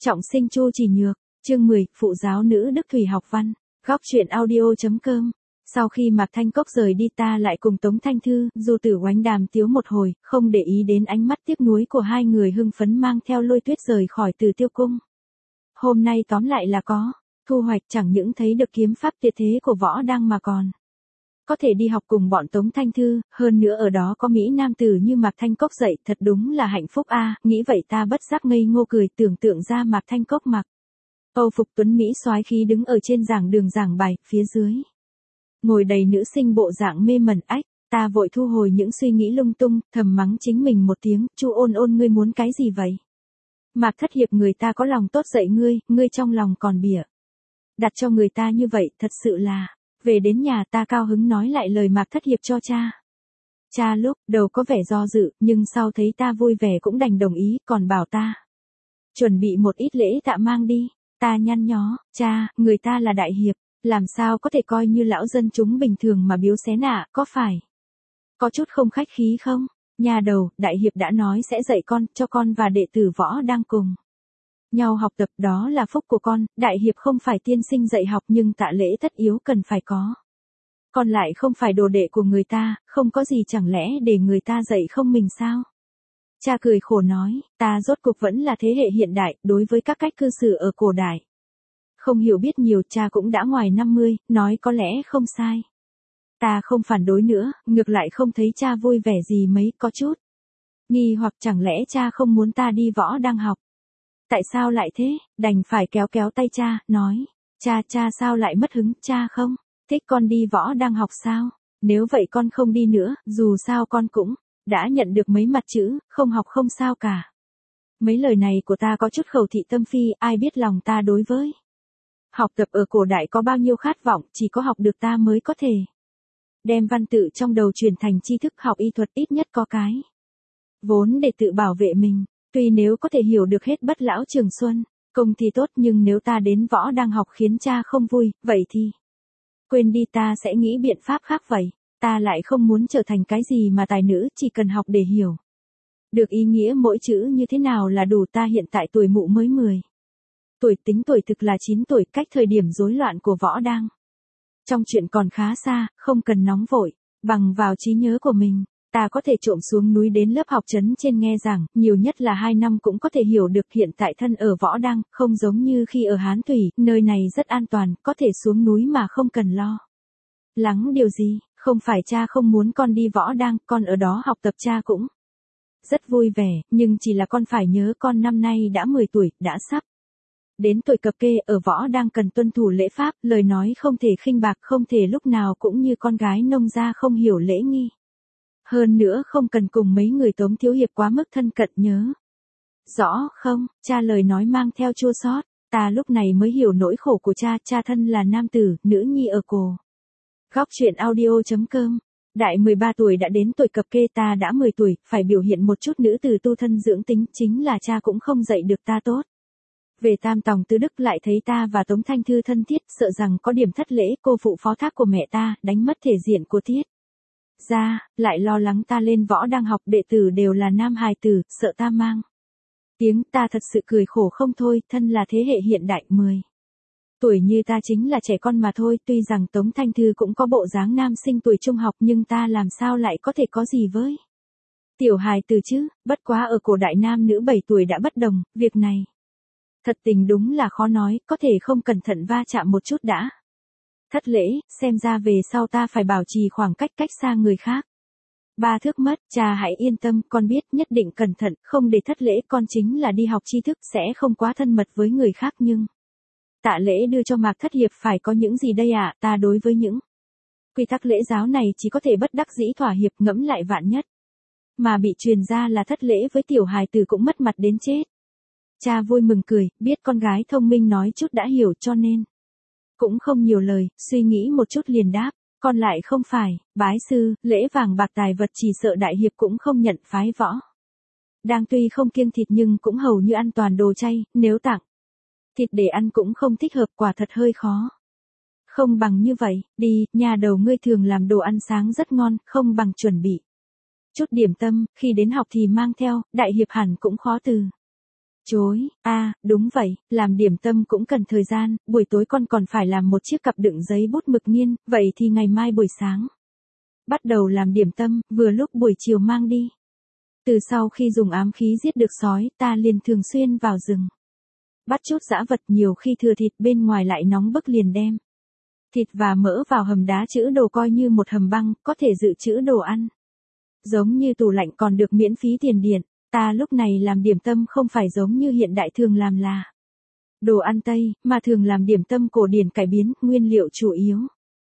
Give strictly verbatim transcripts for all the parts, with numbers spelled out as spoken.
Trọng sinh Chu Chỉ Nhược, chương mười, phụ giáo nữ Đức Thủy học văn, góc truyện audio.com. Sau khi Mạc Thanh Cốc rời đi ta lại cùng Tống Thanh Thư, Du Tử Oánh đàm tiếu một hồi, không để ý đến ánh mắt tiếc nuối của hai người hưng phấn mang theo Lôi Tuyết rời khỏi Từ Tiêu Cung. Hôm nay tóm lại là có thu hoạch, chẳng những thấy được kiếm pháp tuyệt thế của Võ Đăng mà còn có thể đi học cùng bọn Tống Thanh Thư, hơn nữa ở đó có mỹ nam tử như Mạc Thanh Cốc dạy, thật đúng là hạnh phúc a. Nghĩ vậy ta bất giác ngây ngô cười, tưởng tượng ra Mạc Thanh Cốc mặc âu phục tuấn mỹ soái khí đứng ở trên giảng đường giảng bài, phía dưới ngồi đầy nữ sinh bộ dạng mê mẩn. Ách, ta vội thu hồi những suy nghĩ lung tung, thầm mắng chính mình một tiếng, Chu Ôn Ôn ngươi muốn cái gì vậy? Mạc thất hiệp người ta có lòng tốt dạy ngươi, ngươi trong lòng còn bỉa đặt cho người ta như vậy, thật sự là. Về đến nhà ta cao hứng nói lại lời Mạc thất hiệp cho cha. Cha lúc đầu có vẻ do dự, nhưng sau thấy ta vui vẻ cũng đành đồng ý, còn bảo ta chuẩn bị một ít lễ tạ mang đi. Ta nhăn nhó, cha, người ta là đại hiệp, làm sao có thể coi như lão dân chúng bình thường mà biếu xé nạ, có phải có chút không khách khí không? Nhà đầu, đại hiệp đã nói sẽ dạy con, cho con và đệ tử Võ đang cùng nhau học tập, đó là phúc của con. Đại hiệp không phải tiên sinh dạy học, nhưng tạ lễ tất yếu cần phải có. Con lại không phải đồ đệ của người ta, không có gì chẳng lẽ để người ta dạy không mình sao? Cha cười khổ nói, ta rốt cuộc vẫn là thế hệ hiện đại, đối với các cách cư xử ở cổ đại không hiểu biết nhiều. Cha cũng đã ngoài năm mươi, nói có lẽ không sai. Ta không phản đối nữa, ngược lại không thấy cha vui vẻ gì mấy, có chút nghi hoặc chẳng lẽ cha không muốn ta đi Võ đang học. Tại sao lại thế? Đành phải kéo kéo tay cha, nói, cha cha sao lại mất hứng, cha không thích con đi Võ đang học sao? Nếu vậy con không đi nữa, dù sao con cũng đã nhận được mấy mặt chữ, không học không sao cả. Mấy lời này của ta có chút khẩu thị tâm phi, ai biết lòng ta đối với học tập ở cổ đại có bao nhiêu khát vọng, chỉ có học được ta mới có thể đem văn tự trong đầu truyền thành tri thức. Học y thuật ít nhất có cái vốn để tự bảo vệ mình. Tuy nếu có thể hiểu được hết bất lão trường xuân công thì tốt, nhưng nếu ta đến Võ đang học khiến cha không vui, vậy thì quên đi, ta sẽ nghĩ biện pháp khác vậy. Ta lại không muốn trở thành cái gì mà tài nữ, chỉ cần học để hiểu được ý nghĩa mỗi chữ như thế nào là đủ. Ta hiện tại tuổi mụ mới mười tuổi, tính tuổi thực là chín tuổi, cách thời điểm rối loạn của Võ đang trong chuyện còn khá xa, không cần nóng vội. Bằng vào trí nhớ của mình, ta có thể trộm xuống núi đến lớp học trấn trên nghe giảng, nhiều nhất là hai năm cũng có thể hiểu được. Hiện tại thân ở Võ Đăng, không giống như khi ở Hán Thủy, nơi này rất an toàn, có thể xuống núi mà không cần lo lắng điều gì. Không phải cha không muốn con đi Võ Đăng, con ở đó học tập cha cũng rất vui vẻ, nhưng chỉ là con phải nhớ con năm nay đã mười tuổi, đã sắp đến tuổi cập kê. Ở Võ Đăng cần tuân thủ lễ pháp, lời nói không thể khinh bạc, không thể lúc nào cũng như con gái nông gia không hiểu lễ nghi. Hơn nữa không cần cùng mấy người Tống thiếu hiệp quá mức thân cận, nhớ rõ không? Cha lời nói mang theo chua xót. Ta lúc này mới hiểu nỗi khổ của cha. Cha thân là nam tử, nữ nhi ở cổ. Góc truyện audio.com. Đại mười ba tuổi đã đến tuổi cập kê, ta đã mười tuổi, phải biểu hiện một chút nữ tử tu thân dưỡng tính. Chính là cha cũng không dạy được ta tốt. Về Tam Tòng Tứ Đức lại thấy ta và Tống Thanh Thư thân thiết, sợ rằng có điểm thất lễ, cô phụ phó thác của mẹ ta, đánh mất thể diện của Tiết ra, lại lo lắng ta lên Võ đang học, đệ tử đều là nam hài tử, sợ ta mang tiếng. Ta thật sự cười khổ không thôi, thân là thế hệ hiện đại, mười tuổi như ta chính là trẻ con mà thôi. Tuy rằng Tống Thanh Thư cũng có bộ dáng nam sinh tuổi trung học, nhưng ta làm sao lại có thể có gì với tiểu hài tử chứ. Bất quá ở cổ đại nam nữ bảy tuổi đã bất đồng, việc này thật tình đúng là khó nói, có thể không cẩn thận va chạm một chút đã thất lễ. Xem ra về sau ta phải bảo trì khoảng cách cách xa người khác ba thước mất. Cha hãy yên tâm, con biết, nhất định cẩn thận, không để thất lễ. Con chính là đi học tri thức, sẽ không quá thân mật với người khác, nhưng tạ lễ đưa cho Mạc thất hiệp phải có những gì đây ạ? À? Ta đối với những quy tắc lễ giáo này chỉ có thể bất đắc dĩ thỏa hiệp, ngẫm lại vạn nhất mà bị truyền ra là thất lễ với tiểu hài tử cũng mất mặt đến chết. Cha vui mừng cười, biết con gái thông minh nói chút đã hiểu, cho nên cũng không nhiều lời, suy nghĩ một chút liền đáp, con lại không phải bái sư, lễ vàng bạc tài vật chỉ sợ đại hiệp cũng không nhận. Phái Võ đang tuy không kiêng thịt nhưng cũng hầu như ăn toàn đồ chay, nếu tặng thịt để ăn cũng không thích hợp, quả thật hơi khó. Không bằng như vậy, đi, nhà đầu ngươi thường làm đồ ăn sáng rất ngon, không bằng chuẩn bị chút điểm tâm, khi đến học thì mang theo, đại hiệp hẳn cũng khó từ Chối, a à, đúng vậy, làm điểm tâm cũng cần thời gian, buổi tối con còn phải làm một chiếc cặp đựng giấy bút mực nghiên, vậy thì ngày mai buổi sáng. Bắt đầu làm điểm tâm, vừa lúc buổi chiều mang đi. Từ sau khi dùng ám khí giết được sói, ta liền thường xuyên vào rừng. Bắt chút dã vật, nhiều khi thừa thịt bên ngoài lại nóng bức liền đem. Thịt và mỡ vào hầm đá trữ đồ coi như một hầm băng, có thể dự trữ đồ ăn. Giống như tủ lạnh còn được miễn phí tiền điện, ta lúc này làm điểm tâm không phải giống như hiện đại thường làm là đồ ăn Tây, mà thường làm điểm tâm cổ điển cải biến, nguyên liệu chủ yếu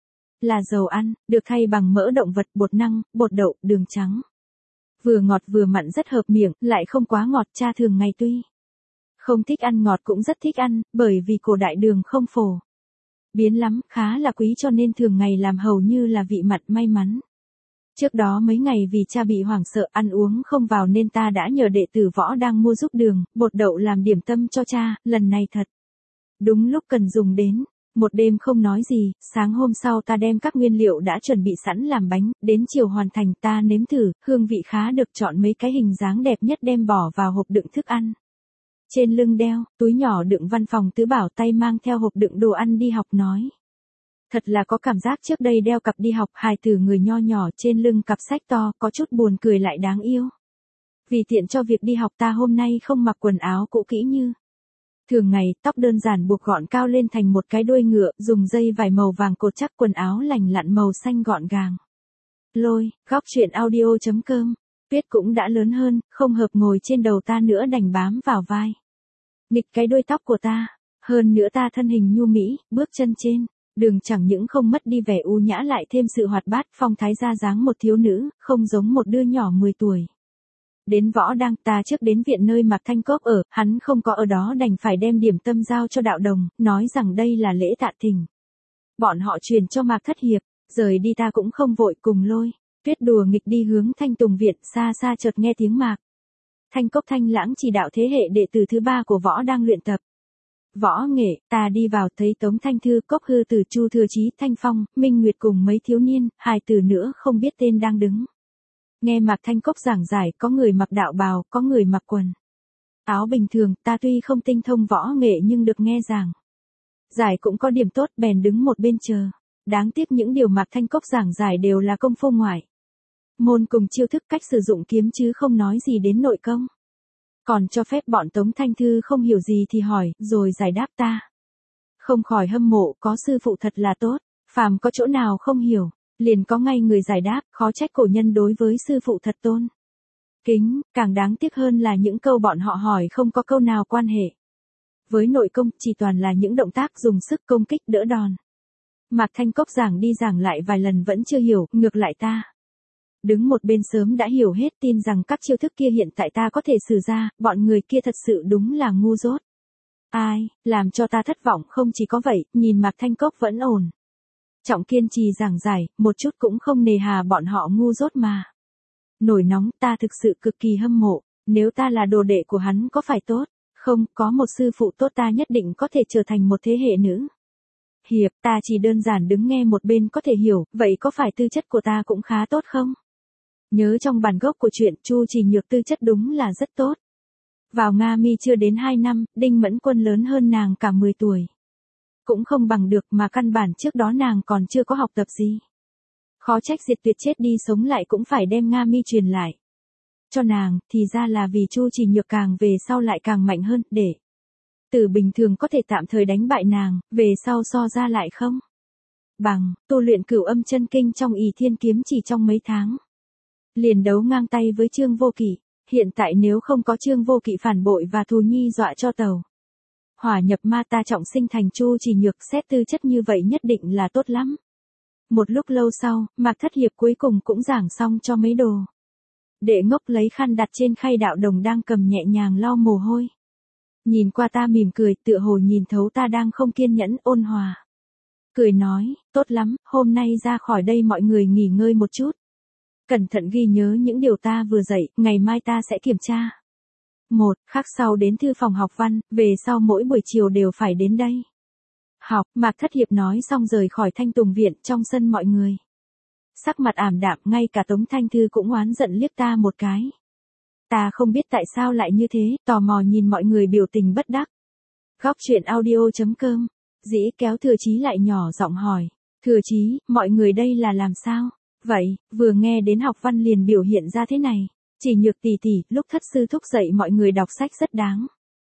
là dầu ăn, được thay bằng mỡ động vật, bột năng, bột đậu, đường trắng. Vừa ngọt vừa mặn rất hợp miệng, lại không quá ngọt, cha thường ngày tuy không thích ăn ngọt cũng rất thích ăn, bởi vì cổ đại đường không phổ biến lắm, khá là quý cho nên thường ngày làm hầu như là vị mặn may mắn. Trước đó mấy ngày vì cha bị hoảng sợ ăn uống không vào nên ta đã nhờ đệ tử Võ đang mua giúp đường, bột đậu làm điểm tâm cho cha, lần này thật đúng lúc cần dùng đến. Một đêm không nói gì, sáng hôm sau ta đem các nguyên liệu đã chuẩn bị sẵn làm bánh, đến chiều hoàn thành ta nếm thử, hương vị khá được, chọn mấy cái hình dáng đẹp nhất đem bỏ vào hộp đựng thức ăn. Trên lưng đeo, túi nhỏ đựng văn phòng tứ bảo, tay mang theo hộp đựng đồ ăn đi học nói. Thật là có cảm giác trước đây đeo cặp đi học, hài từ người nho nhỏ trên lưng cặp sách to, có chút buồn cười lại đáng yêu. Vì tiện cho việc đi học ta hôm nay không mặc quần áo cũ kỹ như thường ngày, tóc đơn giản buộc gọn cao lên thành một cái đuôi ngựa, dùng dây vải màu vàng cột chắc, quần áo lành lặn màu xanh gọn gàng. Lôi, góc truyện audio chấm com. Tuyết cũng đã lớn hơn, không hợp ngồi trên đầu ta nữa đành bám vào vai. Nghịch cái đuôi tóc của ta, hơn nữa ta thân hình nhu mỹ, bước chân trên đường chẳng những không mất đi vẻ u nhã lại thêm sự hoạt bát, phong thái ra dáng một thiếu nữ, không giống một đứa nhỏ mười tuổi. Đến Võ Đang, ta trước đến viện nơi Mạc Thanh Cốc ở, hắn không có ở đó đành phải đem điểm tâm giao cho đạo đồng, nói rằng đây là lễ tạ thỉnh. Bọn họ truyền cho Mạc Thất Hiệp, rời đi ta cũng không vội, cùng Lôi, Tuyết đùa nghịch đi hướng Thanh Tùng viện, xa xa chợt nghe tiếng Mạc Thanh Cốc thanh lãng chỉ đạo thế hệ đệ tử thứ ba của Võ đang luyện tập. Võ nghệ, ta đi vào thấy Tống Thanh Thư, Cốc Hư Tử, Chu Thừa Chí, Thanh Phong, Minh Nguyệt cùng mấy thiếu niên, hài tử nữa không biết tên đang đứng. Nghe Mạc Thanh Cốc giảng giải, có người mặc đạo bào, có người mặc quần áo bình thường, ta tuy không tinh thông võ nghệ nhưng được nghe giảng giải cũng có điểm tốt, bèn đứng một bên chờ. Đáng tiếc những điều Mạc Thanh Cốc giảng giải đều là công phu ngoại môn cùng chiêu thức cách sử dụng kiếm chứ không nói gì đến nội công. Còn cho phép bọn Tống Thanh Thư không hiểu gì thì hỏi, rồi giải đáp ta. Không khỏi hâm mộ, có sư phụ thật là tốt, phàm có chỗ nào không hiểu, liền có ngay người giải đáp, khó trách cổ nhân đối với sư phụ thật tôn kính, càng đáng tiếc hơn là những câu bọn họ hỏi không có câu nào quan hệ với nội công, chỉ toàn là những động tác dùng sức công kích đỡ đòn. Mạc Thanh Cốc giảng đi giảng lại vài lần vẫn chưa hiểu, ngược lại ta đứng một bên sớm đã hiểu hết, tin rằng các chiêu thức kia hiện tại ta có thể sử ra, bọn người kia thật sự đúng là ngu dốt. Ai, làm cho ta thất vọng không chỉ có vậy, nhìn Mạc Thanh Cốc vẫn ổn trọng kiên trì giảng giải, một chút cũng không nề hà bọn họ ngu dốt mà nổi nóng, ta thực sự cực kỳ hâm mộ, nếu ta là đồ đệ của hắn có phải tốt, không, có một sư phụ tốt ta nhất định có thể trở thành một thế hệ nữ hiệp, ta chỉ đơn giản đứng nghe một bên có thể hiểu, vậy có phải tư chất của ta cũng khá tốt không? Nhớ trong bản gốc của chuyện, Chu Chỉ Nhược tư chất đúng là rất tốt. Vào Nga Mi chưa đến hai năm, Đinh Mẫn Quân lớn hơn nàng cả mười tuổi. Cũng không bằng được, mà căn bản trước đó nàng còn chưa có học tập gì. Khó trách Diệt Tuyệt chết đi sống lại cũng phải đem Nga Mi truyền lại cho nàng, thì ra là vì Chu Chỉ Nhược càng về sau lại càng mạnh hơn, để tử bình thường có thể tạm thời đánh bại nàng, về sau so ra lại không bằng, tu luyện Cửu Âm Chân Kinh trong Ỷ Thiên Kiếm chỉ trong mấy tháng liền đấu ngang tay với Trương Vô Kỵ. Hiện tại nếu không có Trương Vô Kỵ phản bội và Thù Nhi dọa cho tàu hỏa nhập ma, ta trọng sinh thành Chu Chỉ Nhược, xét tư chất như vậy nhất định là tốt lắm. Một lúc lâu sau, Mạc Thất Hiệp cuối cùng cũng giảng xong cho mấy đồ đệ ngốc, lấy khăn đặt trên khay, đạo đồng đang cầm nhẹ nhàng lau mồ hôi. Nhìn qua ta mỉm cười, tựa hồ nhìn thấu ta đang không kiên nhẫn, ôn hòa cười nói, tốt lắm, hôm nay ra khỏi đây mọi người nghỉ ngơi một chút, cẩn thận ghi nhớ những điều ta vừa dạy, ngày mai ta sẽ kiểm tra. Một, khắc sau đến thư phòng học văn, về sau mỗi buổi chiều đều phải đến đây học. Mạc Thất Hiệp nói xong rời khỏi Thanh Tùng viện, trong sân mọi người sắc mặt ảm đạm, ngay cả Tống Thanh Thư cũng oán giận liếc ta một cái. Ta không biết tại sao lại như thế, tò mò nhìn mọi người biểu tình bất đắc. Góc chuyện audio.com. Dĩ kéo Thừa Chí lại nhỏ giọng hỏi. Thừa Chí, mọi người đây là làm sao? Vậy, vừa nghe đến học văn liền biểu hiện ra thế này. Chỉ Nhược tỷ tỷ, lúc thất sư thúc dạy mọi người đọc sách rất đáng.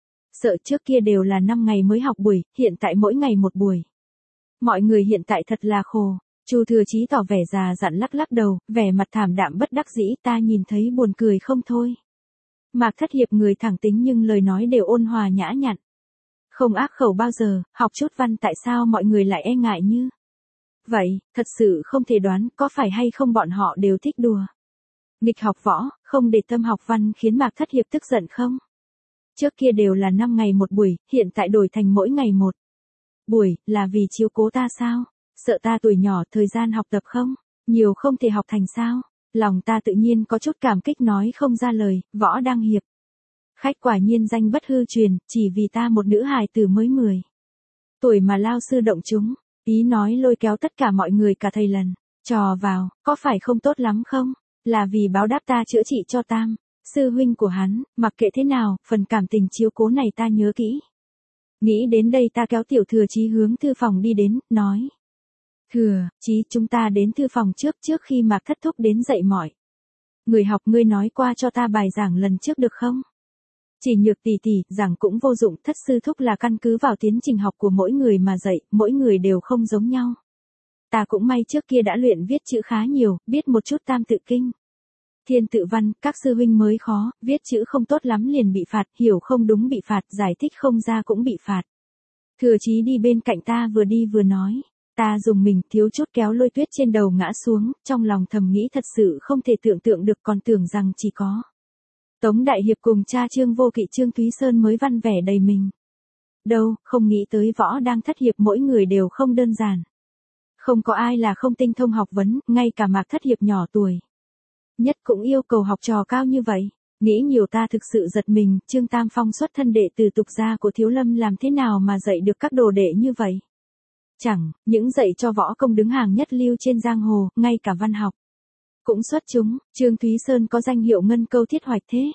Sợ trước kia đều là năm ngày mới học buổi, hiện tại mỗi ngày một buổi. Mọi người hiện tại thật là khổ. Chu Thừa Chí tỏ vẻ già dặn lắc lắc đầu, vẻ mặt thảm đạm bất đắc dĩ, ta nhìn thấy buồn cười không thôi. Mạc Thất Hiệp người thẳng tính nhưng lời nói đều ôn hòa nhã nhặn. Không ác khẩu bao giờ, học chút văn tại sao mọi người lại e ngại như vậy, thật sự không thể đoán có phải hay không bọn họ đều thích đùa. Nghịch học võ, không để tâm học văn khiến Mạc Thất Hiệp tức giận không? Trước kia đều là năm ngày một buổi, hiện tại đổi thành mỗi ngày một buổi, là vì chiếu cố ta sao? Sợ ta tuổi nhỏ thời gian học tập không? Nhiều không thể học thành sao? Lòng ta tự nhiên có chút cảm kích nói không ra lời, Võ Đăng Hiệp. Khách quả nhiên danh bất hư truyền, chỉ vì ta một nữ hài tử mới mười tuổi mà lao sư động chúng, ý nói lôi kéo tất cả mọi người cả thầy lần, trò vào, có phải không tốt lắm không? Là vì báo đáp ta chữa trị cho Tam, sư huynh của hắn, mặc kệ thế nào, phần cảm tình chiếu cố này ta nhớ kỹ. Nghĩ đến đây ta kéo Tiểu Thừa Chí hướng thư phòng đi đến, nói. Thừa, Chí chúng ta đến thư phòng trước trước khi Mạc Thất Thúc đến dạy mọi. Người học ngươi nói qua cho ta bài giảng lần trước được không? Chỉ Nhược tỷ tỷ, giảng cũng vô dụng, Thất sư thúc là căn cứ vào tiến trình học của mỗi người mà dạy, mỗi người đều không giống nhau. Ta cũng may trước kia đã luyện viết chữ khá nhiều, biết một chút Tam tự kinh. Thiên tự văn, các sư huynh mới khó, viết chữ không tốt lắm liền bị phạt, hiểu không đúng bị phạt, giải thích không ra cũng bị phạt. Thừa Chí đi bên cạnh ta vừa đi vừa nói. Ta dùng mình thiếu chút kéo Lôi Tuyết trên đầu ngã xuống, trong lòng thầm nghĩ thật sự không thể tưởng tượng được, còn tưởng rằng chỉ có Tống Đại Hiệp cùng cha Trương Vô Kỵ Trương Thúy Sơn mới văn vẻ đầy mình. Đâu, không nghĩ tới Võ Đang Thất Hiệp mỗi người đều không đơn giản. Không có ai là không tinh thông học vấn, ngay cả Mạc Thất Hiệp nhỏ tuổi nhất cũng yêu cầu học trò cao như vậy. Nghĩ nhiều ta thực sự giật mình, Trương Tam Phong xuất thân đệ từ tục gia của Thiếu Lâm làm thế nào mà dạy được các đồ đệ như vậy? Chẳng, những dạy cho võ công đứng hàng nhất lưu trên giang hồ, ngay cả văn học cũng xuất chúng, Trương Thúy Sơn có danh hiệu ngân câu thiết hoạch thế.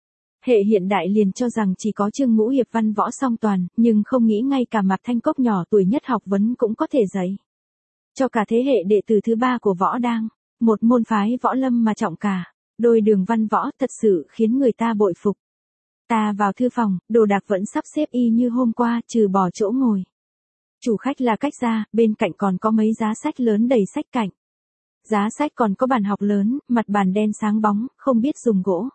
Hệ hiện đại liền cho rằng chỉ có Trương Ngũ Hiệp văn võ song toàn, nhưng không nghĩ ngay cả Mạc Thanh Cốc nhỏ tuổi nhất học vấn cũng có thể dạy cho cả thế hệ đệ tử thứ ba của Võ Đang, một môn phái võ lâm mà trọng cả, đôi đường văn võ thật sự khiến người ta bội phục. Ta vào thư phòng, đồ đạc vẫn sắp xếp y như hôm qua, trừ bỏ chỗ ngồi. Chủ khách là cách ra, bên cạnh còn có mấy giá sách lớn đầy sách cạnh. Giá sách còn có bàn học lớn, mặt bàn đen sáng bóng, không biết dùng gỗ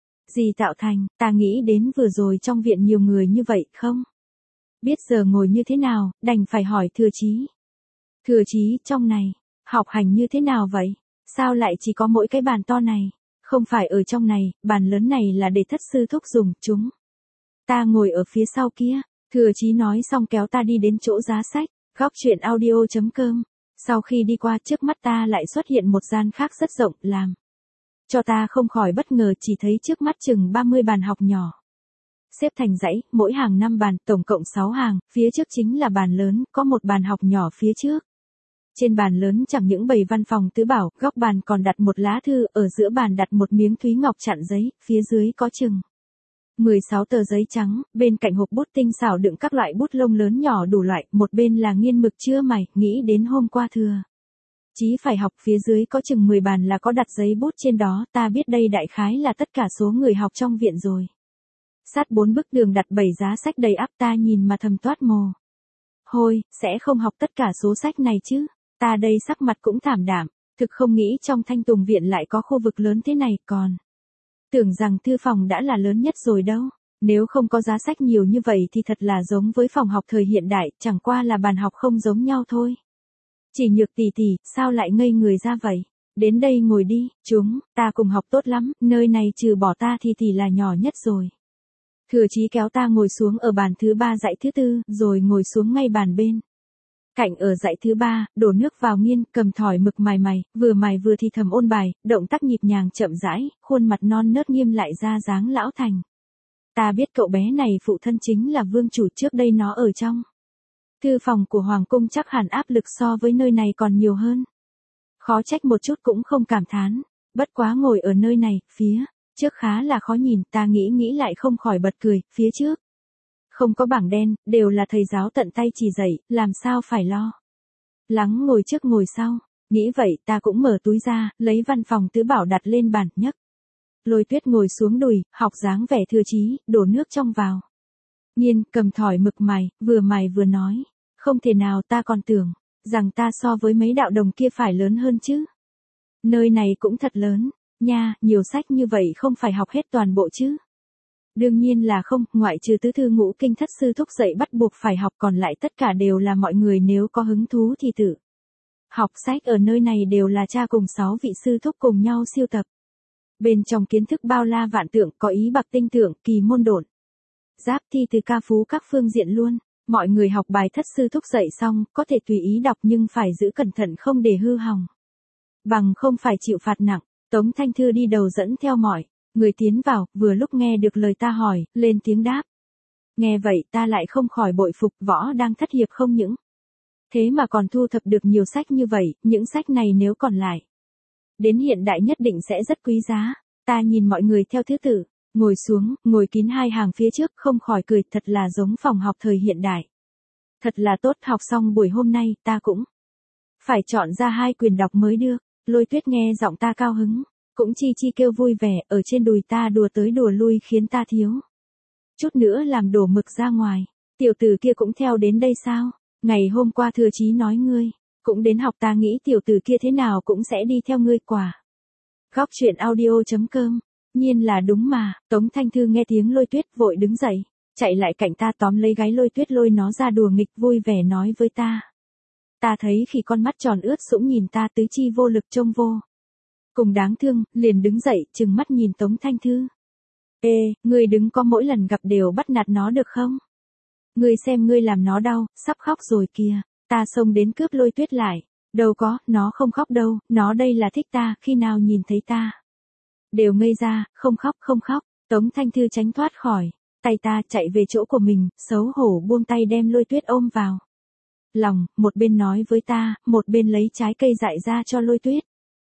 gì tạo thành, ta nghĩ đến vừa rồi trong viện nhiều người như vậy không? Biết giờ ngồi như thế nào, đành phải hỏi Thừa Chí. Thừa Chí, trong này, học hành như thế nào vậy? Sao lại chỉ có mỗi cái bàn to này? Không phải ở trong này, bàn lớn này là để Thất sư thúc dùng, chúng ta ngồi ở phía sau kia. Thừa Chí nói xong kéo ta đi đến chỗ giá sách, góc chuyện audio.com. Sau khi đi qua trước mắt ta lại xuất hiện một gian khác rất rộng, làm cho ta không khỏi bất ngờ, chỉ thấy trước mắt chừng ba mươi bàn học nhỏ. Xếp thành dãy, mỗi hàng năm bàn, tổng cộng sáu hàng, phía trước chính là bàn lớn, có một bàn học nhỏ phía trước. Trên bàn lớn chẳng những bày văn phòng tứ bảo, góc bàn còn đặt một lá thư, ở giữa bàn đặt một miếng thúy ngọc chặn giấy, phía dưới có chừng mười sáu tờ giấy trắng, bên cạnh hộp bút tinh xảo đựng các loại bút lông lớn nhỏ đủ loại, một bên là nghiên mực chưa mài, nghĩ đến hôm qua Thừa Chí phải học, phía dưới có chừng mười bàn là có đặt giấy bút trên đó, ta biết đây đại khái là tất cả số người học trong viện rồi. Sát bốn bức tường đặt bảy giá sách đầy ắp, ta nhìn mà thầm toát mồ hôi, sẽ không học tất cả số sách này chứ? Ta đây sắc mặt cũng thảm đạm, thực không nghĩ trong Thanh Tùng viện lại có khu vực lớn thế này, còn tưởng rằng thư phòng đã là lớn nhất rồi đâu. Nếu không có giá sách nhiều như vậy thì thật là giống với phòng học thời hiện đại, chẳng qua là bàn học không giống nhau thôi. Chỉ Nhược tỷ tỷ, sao lại ngây người ra vậy? Đến đây ngồi đi, chúng ta cùng học tốt lắm, nơi này trừ bỏ ta thì tỷ là nhỏ nhất rồi. Thừa Chí kéo ta ngồi xuống ở bàn thứ ba dãy thứ tư, rồi ngồi xuống ngay bàn bên cạnh ở dãy thứ ba, đổ nước vào nghiên, cầm thỏi mực mài mài, vừa mài vừa thì thầm ôn bài, động tác nhịp nhàng chậm rãi, khuôn mặt non nớt nghiêm lại ra dáng lão thành. Ta biết cậu bé này phụ thân chính là vương chủ, trước đây nó ở trong thư phòng của hoàng cung chắc hẳn áp lực so với nơi này còn nhiều hơn. Khó trách một chút cũng không cảm thán, bất quá ngồi ở nơi này, phía trước khá là khó nhìn, ta nghĩ nghĩ lại không khỏi bật cười, phía trước. Không có bảng đen, đều là thầy giáo tận tay chỉ dạy, làm sao phải lo. Lắng ngồi trước ngồi sau, nghĩ vậy ta cũng mở túi ra, lấy văn phòng tứ bảo đặt lên bàn, nhấc. Lôi Tuyết ngồi xuống đùi, học dáng vẻ thừa chí, đổ nước trong vào. Nhiên cầm thỏi mực mài, vừa mài vừa nói, không thể nào, ta còn tưởng rằng ta so với mấy đạo đồng kia phải lớn hơn chứ. Nơi này cũng thật lớn, nha, nhiều sách như vậy không phải học hết toàn bộ chứ. Đương nhiên là không, ngoại trừ tứ thư ngũ kinh thất sư thúc dạy bắt buộc phải học, còn lại tất cả đều là mọi người nếu có hứng thú thì tự học. Sách ở nơi này đều là cha cùng sáu vị sư thúc cùng nhau siêu tập. Bên trong kiến thức bao la vạn tượng, có ý bạc tinh tượng, kỳ môn độn giáp thi từ ca phú các phương diện luôn. Mọi người học bài thất sư thúc dạy xong, có thể tùy ý đọc nhưng phải giữ cẩn thận không để hư hỏng. Bằng không phải chịu phạt nặng. Tống Thanh Thư đi đầu dẫn theo mọi người tiến vào, vừa lúc nghe được lời ta hỏi, lên tiếng đáp. Nghe vậy ta lại không khỏi bội phục, võ đang thất hiệp không những thế mà còn thu thập được nhiều sách như vậy, những sách này nếu còn lại đến hiện đại nhất định sẽ rất quý giá. Ta nhìn mọi người theo thứ tự ngồi xuống, ngồi kín hai hàng phía trước, không khỏi cười, thật là giống phòng học thời hiện đại. Thật là tốt, học xong buổi hôm nay, ta cũng phải chọn ra hai quyển đọc mới được. Lôi Tuyết nghe giọng ta cao hứng, cũng chi chi kêu vui vẻ, ở trên đùi ta đùa tới đùa lui khiến ta thiếu chút nữa làm đổ mực ra ngoài. Tiểu tử kia cũng theo đến đây sao? Ngày hôm qua thừa chí nói ngươi cũng đến học, ta nghĩ tiểu tử kia thế nào cũng sẽ đi theo ngươi quả. Góc truyện audio chấm com. Nhiên là đúng mà. Tống Thanh Thư nghe tiếng Lôi Tuyết vội đứng dậy, chạy lại cạnh ta tóm lấy gáy Lôi Tuyết lôi nó ra đùa nghịch, vui vẻ nói với ta. Ta thấy khi con mắt tròn ướt sũng nhìn ta, tứ chi vô lực trông vô cùng đáng thương, liền đứng dậy trừng mắt nhìn Tống Thanh Thư. Ê, ngươi đừng có mỗi lần gặp đều bắt nạt nó được không? Ngươi xem ngươi làm nó đau, sắp khóc rồi kìa. Ta xông đến cướp Lôi Tuyết lại. Đâu có, nó không khóc đâu, nó đây là thích ta, khi nào nhìn thấy ta đều ngây ra, không khóc không khóc. Tống Thanh Thư tránh thoát khỏi tay ta, chạy về chỗ của mình, xấu hổ buông tay đem Lôi Tuyết ôm vào lòng, một bên nói với ta, một bên lấy trái cây dại ra cho Lôi Tuyết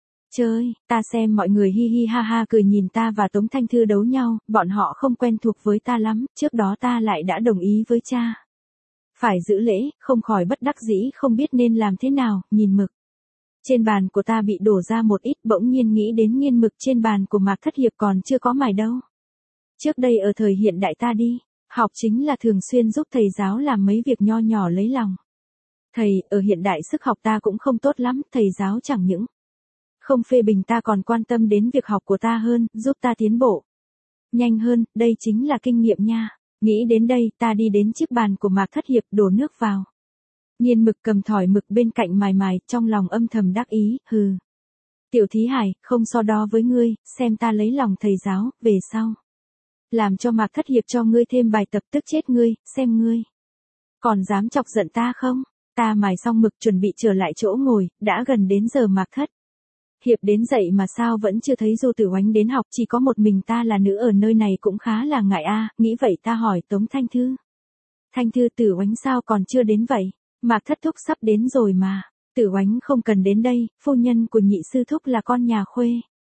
chơi. Ta xem mọi người hi hi ha ha cười nhìn ta và Tống Thanh Thư đấu nhau, bọn họ không quen thuộc với ta lắm, trước đó ta lại đã đồng ý với cha phải giữ lễ, không khỏi bất đắc dĩ không biết nên làm thế nào. Nhìn mực trên bàn của ta bị đổ ra một ít, bỗng nhiên nghĩ đến nghiên mực trên bàn của Mạc Thất Hiệp còn chưa có mài đâu. Trước đây ở thời hiện đại ta đi học chính là thường xuyên giúp thầy giáo làm mấy việc nho nhỏ lấy lòng thầy. Ở hiện đại sức học ta cũng không tốt lắm, thầy giáo chẳng những không phê bình ta còn quan tâm đến việc học của ta hơn, giúp ta tiến bộ nhanh hơn, đây chính là kinh nghiệm nha. Nghĩ đến đây, ta đi đến chiếc bàn của Mạc Thất Hiệp, đổ nước vào. Nhiên mực cầm thỏi mực bên cạnh mài mài, trong lòng âm thầm đắc ý, hừ. Tiểu thí hải, không so đo với ngươi, xem ta lấy lòng thầy giáo, về sau làm cho Mạc Thất Hiệp cho ngươi thêm bài tập tức chết ngươi, xem ngươi còn dám chọc giận ta không. Ta mài xong mực chuẩn bị trở lại chỗ ngồi, đã gần đến giờ Mạc Thất Hiệp đến dậy mà sao vẫn chưa thấy Du Tử Oánh đến học, chỉ có một mình ta là nữ ở nơi này cũng khá là ngại a. Nghĩ vậy ta hỏi Tống Thanh Thư. Thanh Thư, Tử Oánh sao còn chưa đến vậy? Mạc Thất Thúc sắp đến rồi mà. Tử Oánh không cần đến đây, phu nhân của nhị sư thúc là con nhà khuê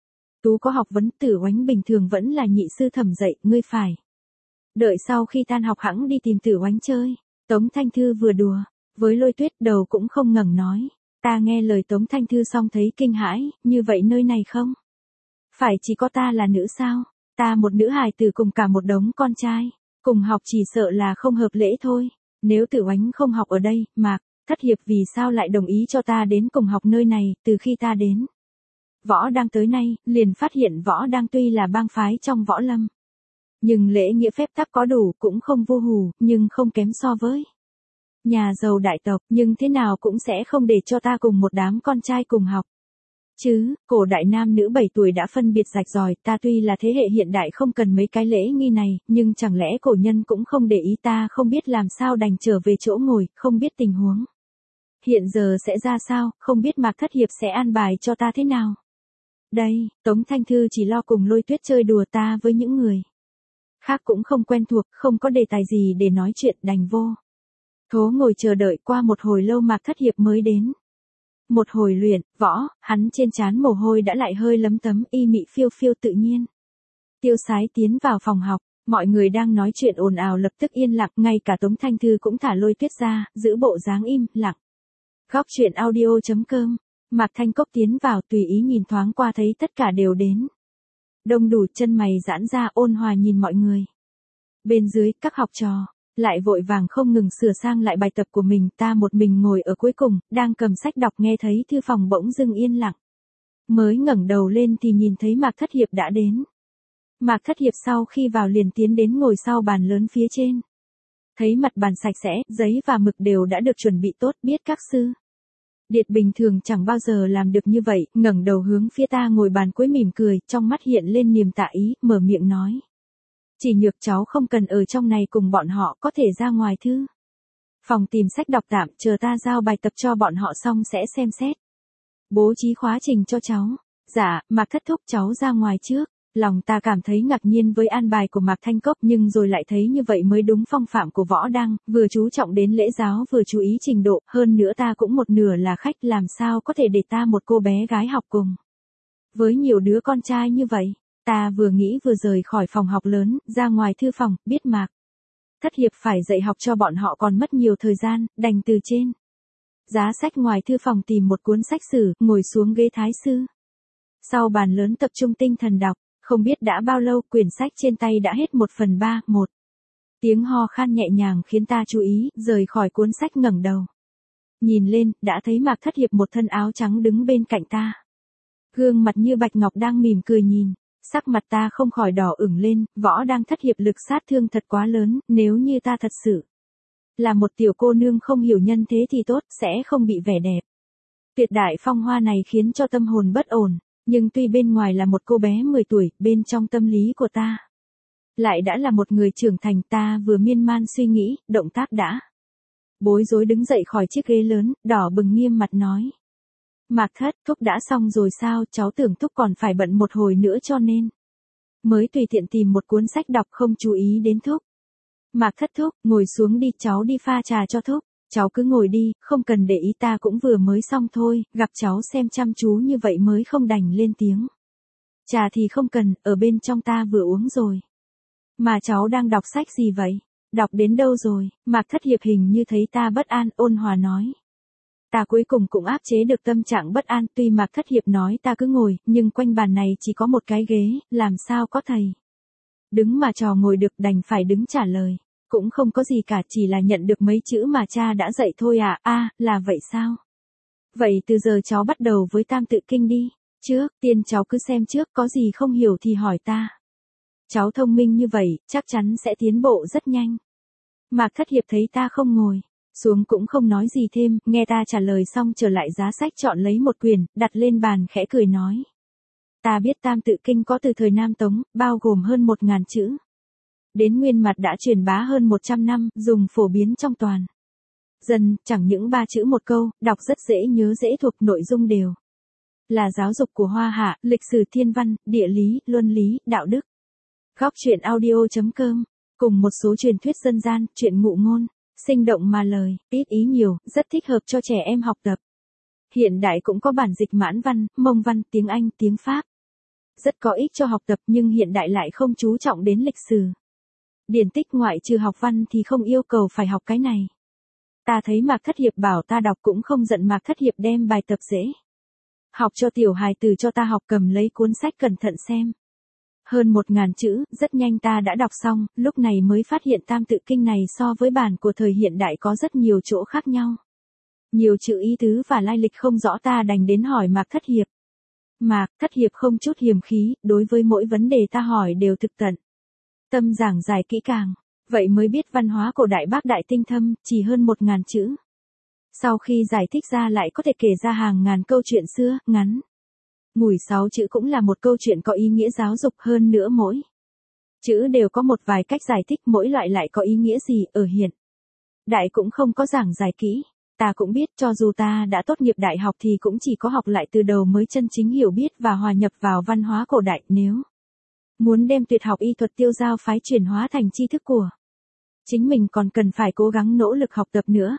tú có học vấn, Tử Oánh bình thường vẫn là nhị sư thẩm dạy, ngươi phải đợi sau khi tan học hẵng đi tìm Tử Oánh chơi. Tống Thanh Thư vừa đùa với Lôi Tuyết, đầu cũng không ngẩng nói. Ta nghe lời Tống Thanh Thư xong thấy kinh hãi, như vậy nơi này không phải chỉ có ta là nữ sao? Ta một nữ hài tử cùng cả một đống con trai cùng học, chỉ sợ là không hợp lễ thôi. Nếu Tử Oánh không học ở đây, Mạc Thất Hiệp vì sao lại đồng ý cho ta đến cùng học nơi này? Từ khi ta đến Võ Đang tới nay, liền phát hiện Võ Đang tuy là bang phái trong võ lâm, nhưng lễ nghĩa phép tắc có đủ, cũng không vô hù, nhưng không kém so với nhà giàu đại tộc, nhưng thế nào cũng sẽ không để cho ta cùng một đám con trai cùng học chứ. Cổ đại nam nữ bảy tuổi đã phân biệt rạch ròi, ta tuy là thế hệ hiện đại không cần mấy cái lễ nghi này, nhưng chẳng lẽ cổ nhân cũng không để ý? Ta không biết làm sao đành trở về chỗ ngồi, không biết tình huống hiện giờ sẽ ra sao, không biết Mạc Thất Hiệp sẽ an bài cho ta thế nào. Đây, Tống Thanh Thư chỉ lo cùng Lôi Tuyết chơi đùa, ta với những người khác cũng không quen thuộc, không có đề tài gì để nói chuyện, đành vô thố ngồi chờ đợi. Qua một hồi lâu Mạc Thất Hiệp mới đến. Một hồi luyện võ, hắn trên trán mồ hôi đã lại hơi lấm tấm, y mị phiêu phiêu tự nhiên Tiêu Sái tiến vào phòng học, mọi người đang nói chuyện ồn ào lập tức yên lặng, ngay cả Tống Thanh Thư cũng thả Lôi Tuyết ra, giữ bộ dáng im lặng. Góc truyện audio.com, Mạc Thanh Cốc tiến vào tùy ý nhìn thoáng qua thấy tất cả đều đến. Đông đủ, chân mày giãn ra, ôn hòa nhìn mọi người. Bên dưới, các học trò lại vội vàng không ngừng sửa sang lại bài tập của mình, ta một mình ngồi ở cuối cùng, đang cầm sách đọc, nghe thấy thư phòng bỗng dưng yên lặng. Mới ngẩng đầu lên thì nhìn thấy Mạc Thất Hiệp đã đến. Mạc Thất Hiệp sau khi vào liền tiến đến ngồi sau bàn lớn phía trên. Thấy mặt bàn sạch sẽ, giấy và mực đều đã được chuẩn bị tốt, biết các sư điệt bình thường chẳng bao giờ làm được như vậy, ngẩng đầu hướng phía ta ngồi bàn cuối mỉm cười, trong mắt hiện lên niềm tạ ý, mở miệng nói. Chỉ nhược cháu không cần ở trong này cùng bọn họ, có thể ra ngoài thư phòng tìm sách đọc tạm, chờ ta giao bài tập cho bọn họ xong sẽ xem xét. Bố trí khóa trình cho cháu. Dạ, Mạc Thất Thúc, cháu ra ngoài trước. Lòng ta cảm thấy ngạc nhiên với an bài của Mạc Thanh Cốc, nhưng rồi lại thấy như vậy mới đúng phong phạm của võ đăng, vừa chú trọng đến lễ giáo vừa chú ý trình độ, hơn nữa ta cũng một nửa là khách, làm sao có thể để ta một cô bé gái học cùng với nhiều đứa con trai như vậy. Ta vừa nghĩ vừa rời khỏi phòng học lớn, ra ngoài thư phòng, biết Mạc Thất Hiệp phải dạy học cho bọn họ còn mất nhiều thời gian, đành từ trên giá sách ngoài thư phòng tìm một cuốn sách sử, ngồi xuống ghế thái sư. Sau bàn lớn tập trung tinh thần đọc, không biết đã bao lâu quyển sách trên tay đã hết một phần ba, một. Tiếng ho khan nhẹ nhàng khiến ta chú ý, rời khỏi cuốn sách ngẩng đầu. Nhìn lên, đã thấy Mạc Thất Hiệp một thân áo trắng đứng bên cạnh ta. Gương mặt như bạch ngọc đang mỉm cười nhìn. Sắc mặt ta không khỏi đỏ ửng lên, võ đang Thất Hiệp lực sát thương thật quá lớn, nếu như ta thật sự là một tiểu cô nương không hiểu nhân thế thì tốt, sẽ không bị vẻ đẹp tuyệt đại phong hoa này khiến cho tâm hồn bất ổn, nhưng tuy bên ngoài là một cô bé mười tuổi, bên trong tâm lý của ta lại đã là một người trưởng thành. Ta vừa miên man suy nghĩ, động tác đã bối rối đứng dậy khỏi chiếc ghế lớn, đỏ bừng nghiêm mặt nói. Mạc Thất Thúc đã xong rồi sao, cháu tưởng Thúc còn phải bận một hồi nữa cho nên mới tùy tiện tìm một cuốn sách đọc, không chú ý đến Thúc. Mạc Thất Thúc, ngồi xuống đi, cháu đi pha trà cho Thúc. Cháu cứ ngồi đi, không cần để ý, ta cũng vừa mới xong thôi, gặp cháu xem chăm chú như vậy mới không đành lên tiếng. Trà thì không cần, ở bên trong ta vừa uống rồi. Mà cháu đang đọc sách gì vậy? Đọc đến đâu rồi? Mạc Thất Hiệp hình như thấy ta bất an, ôn hòa nói. Ta cuối cùng cũng áp chế được tâm trạng bất an, tuy Mạc Thất Hiệp nói ta cứ ngồi, nhưng quanh bàn này chỉ có một cái ghế, làm sao có thầy đứng mà trò ngồi được, đành phải đứng trả lời. Cũng không có gì cả, chỉ là nhận được mấy chữ mà cha đã dạy thôi à. A, à, là vậy sao? Vậy từ giờ cháu bắt đầu với Tam Tự Kinh đi. Trước tiên cháu cứ xem trước, có gì không hiểu thì hỏi ta. Cháu thông minh như vậy, chắc chắn sẽ tiến bộ rất nhanh. Mạc Thất Hiệp thấy ta không ngồi xuống cũng không nói gì thêm, nghe ta trả lời xong trở lại giá sách chọn lấy một quyển, đặt lên bàn khẽ cười nói. Ta biết Tam Tự Kinh có từ thời Nam Tống, bao gồm hơn một ngàn chữ. Đến Nguyên Mật đã truyền bá hơn một trăm năm, dùng phổ biến trong toàn dân, chẳng những ba chữ một câu, đọc rất dễ nhớ dễ thuộc, nội dung đều là giáo dục của Hoa Hạ, lịch sử, thiên văn, địa lý, luân lý, đạo đức. Góc truyện audio.com, cùng một số truyền thuyết dân gian, truyện ngụ ngôn, sinh động mà lời, ít ý nhiều, rất thích hợp cho trẻ em học tập. Hiện đại cũng có bản dịch Mãn văn, Mông văn, tiếng Anh, tiếng Pháp. Rất có ích cho học tập, nhưng hiện đại lại không chú trọng đến lịch sử. Điển tích, ngoại trừ học văn thì không yêu cầu phải học cái này. Ta thấy Mạc Thất Hiệp bảo ta đọc cũng không giận, Mạc Thất Hiệp đem bài tập dễ học cho tiểu hài từ cho ta học, cầm lấy cuốn sách cẩn thận xem. Hơn một ngàn chữ, rất nhanh ta đã đọc xong, lúc này mới phát hiện Tam Tự Kinh này so với bản của thời hiện đại có rất nhiều chỗ khác nhau. Nhiều chữ ý tứ và lai lịch không rõ, ta đành đến hỏi Mạc Thất Hiệp. Mạc Thất Hiệp không chút hiềm khí, đối với mỗi vấn đề ta hỏi đều thực tận tâm giảng giải kỹ càng, vậy mới biết văn hóa cổ đại bác đại tinh thâm, chỉ hơn một ngàn chữ. Sau khi giải thích ra lại có thể kể ra hàng ngàn câu chuyện xưa, ngắn ngủi sáu chữ cũng là một câu chuyện có ý nghĩa giáo dục, hơn nữa mỗi chữ đều có một vài cách giải thích, mỗi loại lại có ý nghĩa gì, ở hiện đại cũng không có giảng giải kỹ. Ta cũng biết cho dù ta đã tốt nghiệp đại học thì cũng chỉ có học lại từ đầu mới chân chính hiểu biết và hòa nhập vào văn hóa cổ đại, nếu muốn đem tuyệt học y thuật Tiêu Giao phái chuyển hóa thành tri thức của chính mình còn cần phải cố gắng nỗ lực học tập nữa.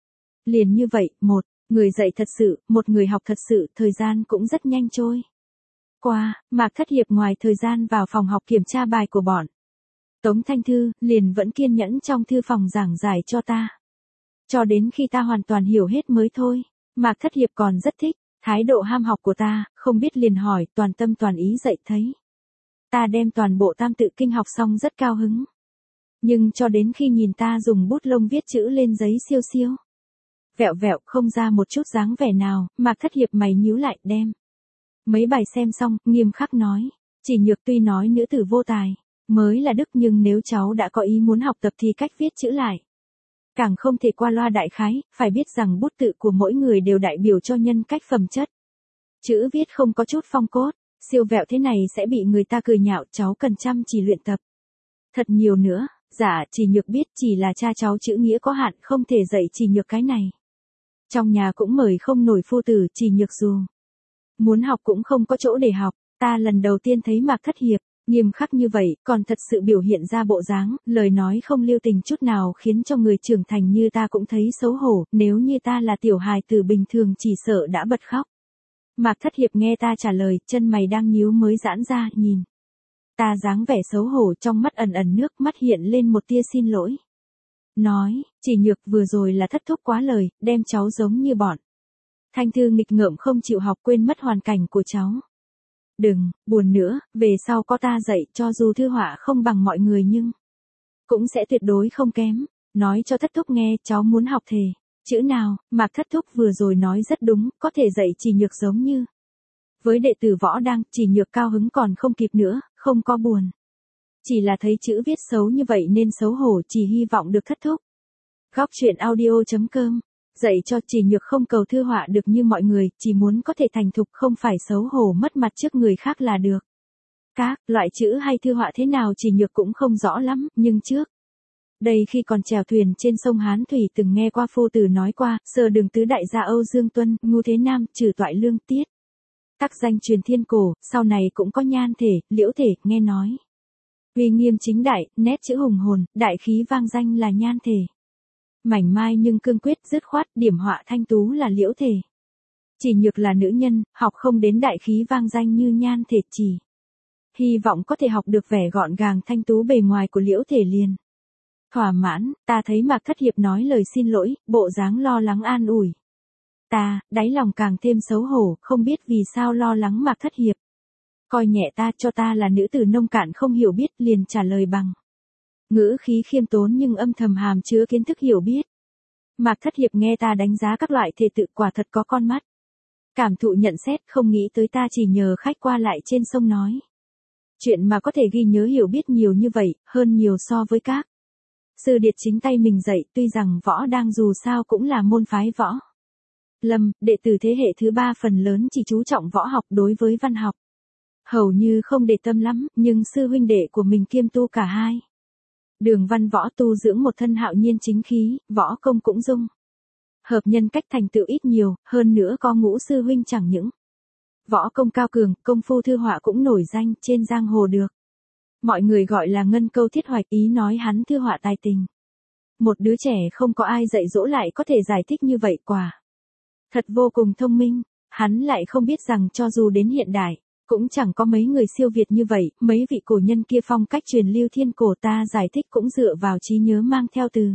Liền như vậy, một người dạy thật sự, một người học thật sự, thời gian cũng rất nhanh trôi qua, Mạc Thất Hiệp ngoài thời gian vào phòng học kiểm tra bài của bọn Tống Thanh Thư, liền vẫn kiên nhẫn trong thư phòng giảng giải cho ta. Cho đến khi ta hoàn toàn hiểu hết mới thôi. Mạc Thất Hiệp còn rất thích thái độ ham học của ta, không biết liền hỏi, toàn tâm toàn ý dạy thấy. Ta đem toàn bộ tam tự kinh học xong rất cao hứng. Nhưng cho đến khi nhìn ta dùng bút lông viết chữ lên giấy siêu siêu. Vẹo vẹo không ra một chút dáng vẻ nào, Mạc Thất Hiệp mày nhíu lại đem. Mấy bài xem xong, nghiêm khắc nói. Chỉ Nhược tuy nói nữ tử vô tài, mới là đức nhưng nếu cháu đã có ý muốn học tập thì cách viết chữ lại. Càng không thể qua loa đại khái, phải biết rằng bút tự của mỗi người đều đại biểu cho nhân cách phẩm chất. Chữ viết không có chút phong cốt, siêu vẹo thế này sẽ bị người ta cười nhạo, cháu cần chăm chỉ luyện tập. Thật nhiều nữa, dạ Chỉ Nhược biết chỉ là cha cháu chữ nghĩa có hạn không thể dạy Chỉ Nhược cái này. Trong nhà cũng mời không nổi phu tử, Chỉ Nhược dù muốn học cũng không có chỗ để học. Ta lần đầu tiên thấy Mạc Thất Hiệp nghiêm khắc như vậy, còn thật sự biểu hiện ra bộ dáng, lời nói không lưu tình chút nào khiến cho người trưởng thành như ta cũng thấy xấu hổ, nếu như ta là tiểu hài tử bình thường chỉ sợ đã bật khóc. Mạc Thất Hiệp nghe ta trả lời, chân mày đang nhíu mới giãn ra, nhìn. Ta dáng vẻ xấu hổ trong mắt ẩn ẩn nước mắt hiện lên một tia xin lỗi. Nói, Chỉ Nhược vừa rồi là thất thúc quá lời, đem cháu giống như bọn Thanh Thư nghịch ngợm không chịu học quên mất hoàn cảnh của cháu. Đừng, buồn nữa, về sau có ta dạy cho dù thư họa không bằng mọi người nhưng cũng sẽ tuyệt đối không kém. Nói cho thất thúc nghe cháu muốn học thề. Chữ nào, Mạc thất thúc vừa rồi nói rất đúng, có thể dạy Chỉ Nhược giống như. Với đệ tử Võ Đăng, Chỉ Nhược cao hứng còn không kịp nữa, không có buồn. Chỉ là thấy chữ viết xấu như vậy nên xấu hổ, chỉ hy vọng được thất thúc. Góc truyện audio chấm com dạy cho Chỉ Nhược không cầu thư họa được như mọi người, chỉ muốn có thể thành thục không phải xấu hổ mất mặt trước người khác là được. Các loại chữ hay thư họa thế nào Chỉ Nhược cũng không rõ lắm, nhưng trước đây khi còn chèo thuyền trên sông Hán Thủy từng nghe qua phu tử nói qua, sờ đường tứ đại gia Âu Dương Tuân, Ngu Thế Nam, Trừ Toại Lương Tiết. Tác danh truyền thiên cổ, sau này cũng có nhan thể, liễu thể, nghe nói. Uy nghiêm chính đại, nét chữ hùng hồn, đại khí vang danh là nhan thể. Mảnh mai nhưng cương quyết, dứt khoát, điểm họa thanh tú là liễu thể. Chỉ Nhược là nữ nhân, học không đến đại khí vang danh như nhan thể, chỉ hy vọng có thể học được vẻ gọn gàng thanh tú bề ngoài của liễu thể liền. Thỏa mãn, ta thấy Mạc Thất Hiệp nói lời xin lỗi, bộ dáng lo lắng an ủi. Ta, đáy lòng càng thêm xấu hổ, không biết vì sao lo lắng Mạc Thất Hiệp. Coi nhẹ ta, cho ta là nữ tử nông cạn không hiểu biết, liền trả lời bằng ngữ khí khiêm tốn nhưng âm thầm hàm chứa kiến thức hiểu biết. Mạc Thất Hiệp nghe ta đánh giá các loại thể tự quả thật có con mắt. Cảm thụ nhận xét, không nghĩ tới ta chỉ nhờ khách qua lại trên sông nói. Chuyện mà có thể ghi nhớ hiểu biết nhiều như vậy, hơn nhiều so với các sư điệt chính tay mình dạy, tuy rằng Võ Đang dù sao cũng là môn phái Võ Lâm, đệ tử thế hệ thứ ba phần lớn chỉ chú trọng võ học, đối với văn học hầu như không để tâm lắm, nhưng sư huynh đệ của mình kiêm tu cả hai. Đường văn võ tu dưỡng một thân hạo nhiên chính khí, võ công cũng dung hợp nhân cách thành tựu ít nhiều, hơn nữa có ngũ sư huynh chẳng những võ công cao cường, công phu thư họa cũng nổi danh trên giang hồ được. Mọi người gọi là ngân câu thiết hoạch, ý nói hắn thư họa tài tình. Một đứa trẻ không có ai dạy dỗ lại có thể giải thích như vậy, quả thật vô cùng thông minh. Hắn lại không biết rằng cho dù đến hiện đại, cũng chẳng có mấy người siêu việt như vậy, mấy vị cổ nhân kia phong cách truyền lưu thiên cổ ta giải thích cũng dựa vào trí nhớ mang theo từ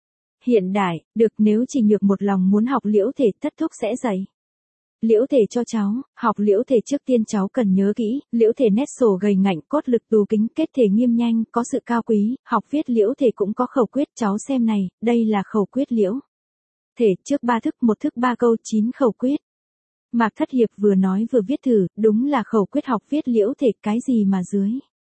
hiện đại, được nếu Chỉ Nhược một lòng muốn học liễu thể, thất thúc sẽ dạy liễu thể cho cháu. Học liễu thể trước tiên cháu cần nhớ kỹ, liễu thể nét sổ gầy ngạnh, cốt lực tù kính, kết thể nghiêm nhanh, có sự cao quý, học viết liễu thể cũng có khẩu quyết, cháu xem này, đây là khẩu quyết liễu thể, trước ba thức, một thức ba câu, chín khẩu quyết. Mạc Thất Hiệp vừa nói vừa viết thử, đúng là khẩu quyết học viết liễu thể, cái gì mà dưới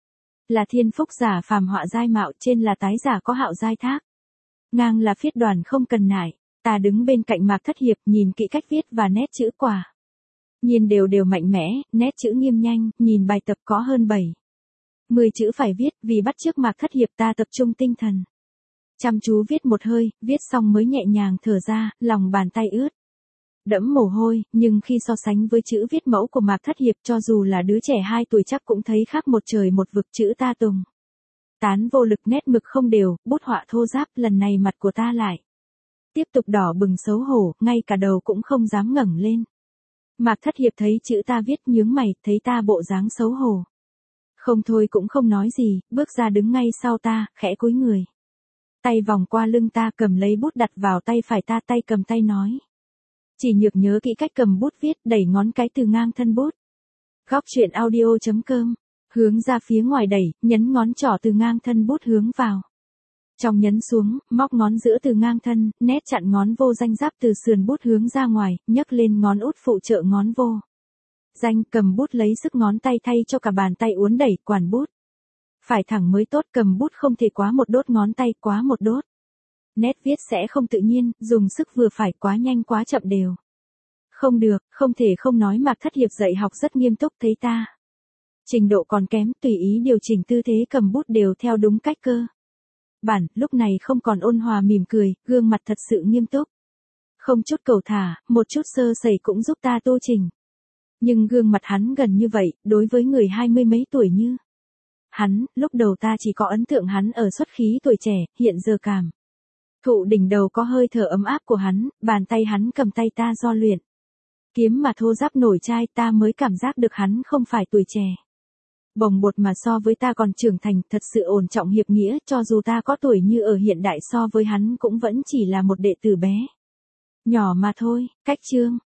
là thiên phúc giả phàm họa giai mạo, trên là tái giả có hạo giai thác, ngang là phiết đoàn không cần nải. Ta đứng bên cạnh Mạc Thất Hiệp, nhìn kỹ cách viết và nét chữ quả nhiên đều đều mạnh mẽ, nét chữ nghiêm nhanh, nhìn bài tập có hơn bảy mươi chữ phải viết, vì bắt chước Mạc Thất Hiệp ta tập trung tinh thần chăm chú viết một hơi, viết xong mới nhẹ nhàng thở ra, lòng bàn tay ướt đẫm mồ hôi, nhưng khi so sánh với chữ viết mẫu của Mạc Thất Hiệp, cho dù là đứa trẻ hai tuổi chắc cũng thấy khác một trời một vực, chữ ta tùng tán vô lực, nét mực không đều, bút họa thô ráp. Lần này mặt của ta lại tiếp tục đỏ bừng xấu hổ, ngay cả đầu cũng không dám ngẩng lên. Mạc Thất Hiệp thấy chữ ta viết nhướng mày, thấy ta bộ dáng xấu hổ. Không thôi cũng không nói gì, bước ra đứng ngay sau ta, khẽ cúi người. Tay vòng qua lưng ta cầm lấy bút đặt vào tay phải ta, tay cầm tay nói. Chỉ Nhược nhớ kỹ cách cầm bút viết, đẩy ngón cái từ ngang thân bút. Góc truyện audio.com, hướng ra phía ngoài đẩy, nhấn ngón trỏ từ ngang thân bút hướng vào. Trong nhấn xuống, móc ngón giữa từ ngang thân, nét chặn ngón vô danh giáp từ sườn bút hướng ra ngoài, nhấc lên ngón út phụ trợ ngón vô danh, cầm bút lấy sức ngón tay thay cho cả bàn tay uốn đẩy, quản bút. Phải thẳng mới tốt, cầm bút không thể quá một đốt ngón tay, quá một đốt. Nét viết sẽ không tự nhiên, dùng sức vừa phải, quá nhanh quá chậm đều. Không được, không thể không nói Mạc Thất Hiệp dạy học rất nghiêm túc, thấy ta trình độ còn kém, tùy ý điều chỉnh tư thế cầm bút đều theo đúng cách cơ bản, lúc này không còn ôn hòa mỉm cười, gương mặt thật sự nghiêm túc. Không chút cầu thả, một chút sơ sẩy cũng giúp ta tu trình. Nhưng gương mặt hắn gần như vậy, đối với người hai mươi mấy tuổi như hắn, lúc đầu ta chỉ có ấn tượng hắn ở xuất khí tuổi trẻ, hiện giờ cảm thụ đỉnh đầu có hơi thở ấm áp của hắn, bàn tay hắn cầm tay ta do luyện kiếm mà thô ráp nổi chai, ta mới cảm giác được hắn không phải tuổi trẻ bồng bột mà so với ta còn trưởng thành, thật sự ổn trọng hiệp nghĩa, cho dù ta có tuổi như ở hiện đại so với hắn cũng vẫn chỉ là một đệ tử bé nhỏ mà thôi. Cách chương